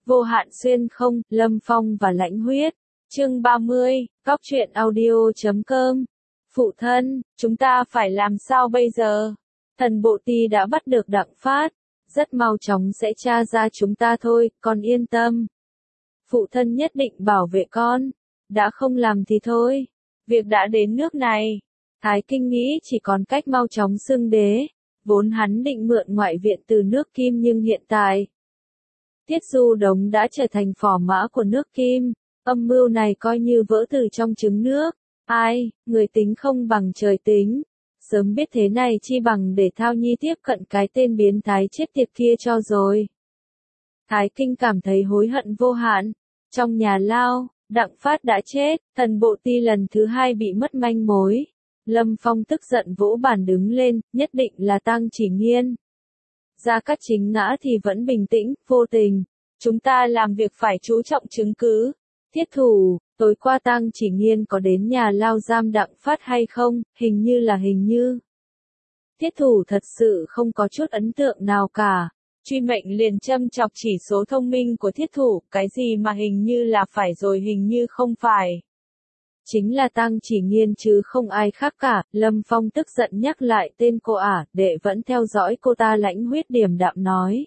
Vô hạn xuyên không, Lâm Phong và Lãnh Huyết. Chương 30, Góc truyện audio.com. Phụ thân, chúng ta phải làm sao bây giờ? Thần bộ ti đã bắt được Đặng Phát. Rất mau chóng sẽ tra ra chúng ta thôi, con yên tâm. Phụ thân nhất định bảo vệ con. Đã không làm thì thôi. Việc đã đến nước này. Thái Kinh nghĩ chỉ còn cách mau chóng xưng đế. Vốn hắn định mượn ngoại viện từ nước Kim nhưng hiện tại Tiết Du Đống đã trở thành phò mã của nước Kim. Âm mưu này coi như vỡ từ trong trứng nước. Ai, người tính không bằng trời tính. Sớm biết thế này chi bằng để Thao Nhi tiếp cận cái tên biến thái chết tiệt kia cho rồi. Thái Kinh cảm thấy hối hận vô hạn. Trong nhà lao, Đặng Phát đã chết, thần bộ ti lần thứ 2 bị mất manh mối. Lâm Phong tức giận vỗ bàn đứng lên, nhất định là Tang Chỉ Nghiên. Gia Cát Chính ngã thì vẫn bình tĩnh, vô tình. Chúng ta làm việc phải chú trọng chứng cứ. Thiết thủ, tối qua Tang Chỉ Nghiên có đến nhà lao giam Đặng Phát hay không? Hình như. Thiết thủ thật sự không có chút ấn tượng nào cả. Truy Mệnh liền châm chọc chỉ số thông minh của thiết thủ, cái gì mà hình như là phải rồi hình như không phải. Chính là Tang Chỉ Nghiên chứ không ai khác cả. Lâm Phong tức giận nhắc lại tên cô đệ vẫn theo dõi cô ta. Lãnh Huyết điềm đạm nói.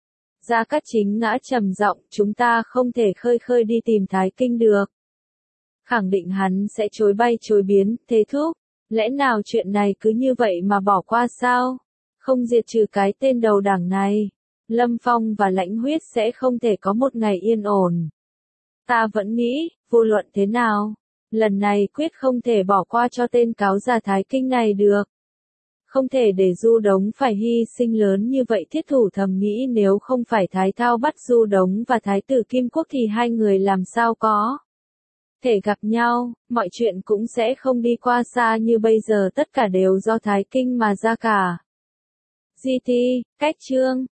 Gia Cát Chính ngã trầm giọng, chúng ta không thể khơi đi tìm Thái Kinh được. Khẳng định hắn sẽ chối bay chối biến, thế thúc. Lẽ nào chuyện này cứ như vậy mà bỏ qua sao? Không diệt trừ cái tên đầu đảng này, Lâm Phong và Lãnh Huyết sẽ không thể có một ngày yên ổn. Ta vẫn nghĩ, vô luận thế nào, lần này quyết không thể bỏ qua cho tên cáo già Thái Kinh này được. Không thể để Du Đống phải hy sinh lớn như vậy. Thiết thủ thầm nghĩ nếu không phải Thái Thao bắt Du Đống và Thái tử Kim Quốc thì hai người làm sao có thể gặp nhau, mọi chuyện cũng sẽ không đi qua xa như bây giờ, tất cả đều do Thái Kinh mà ra cả. GT, cách chương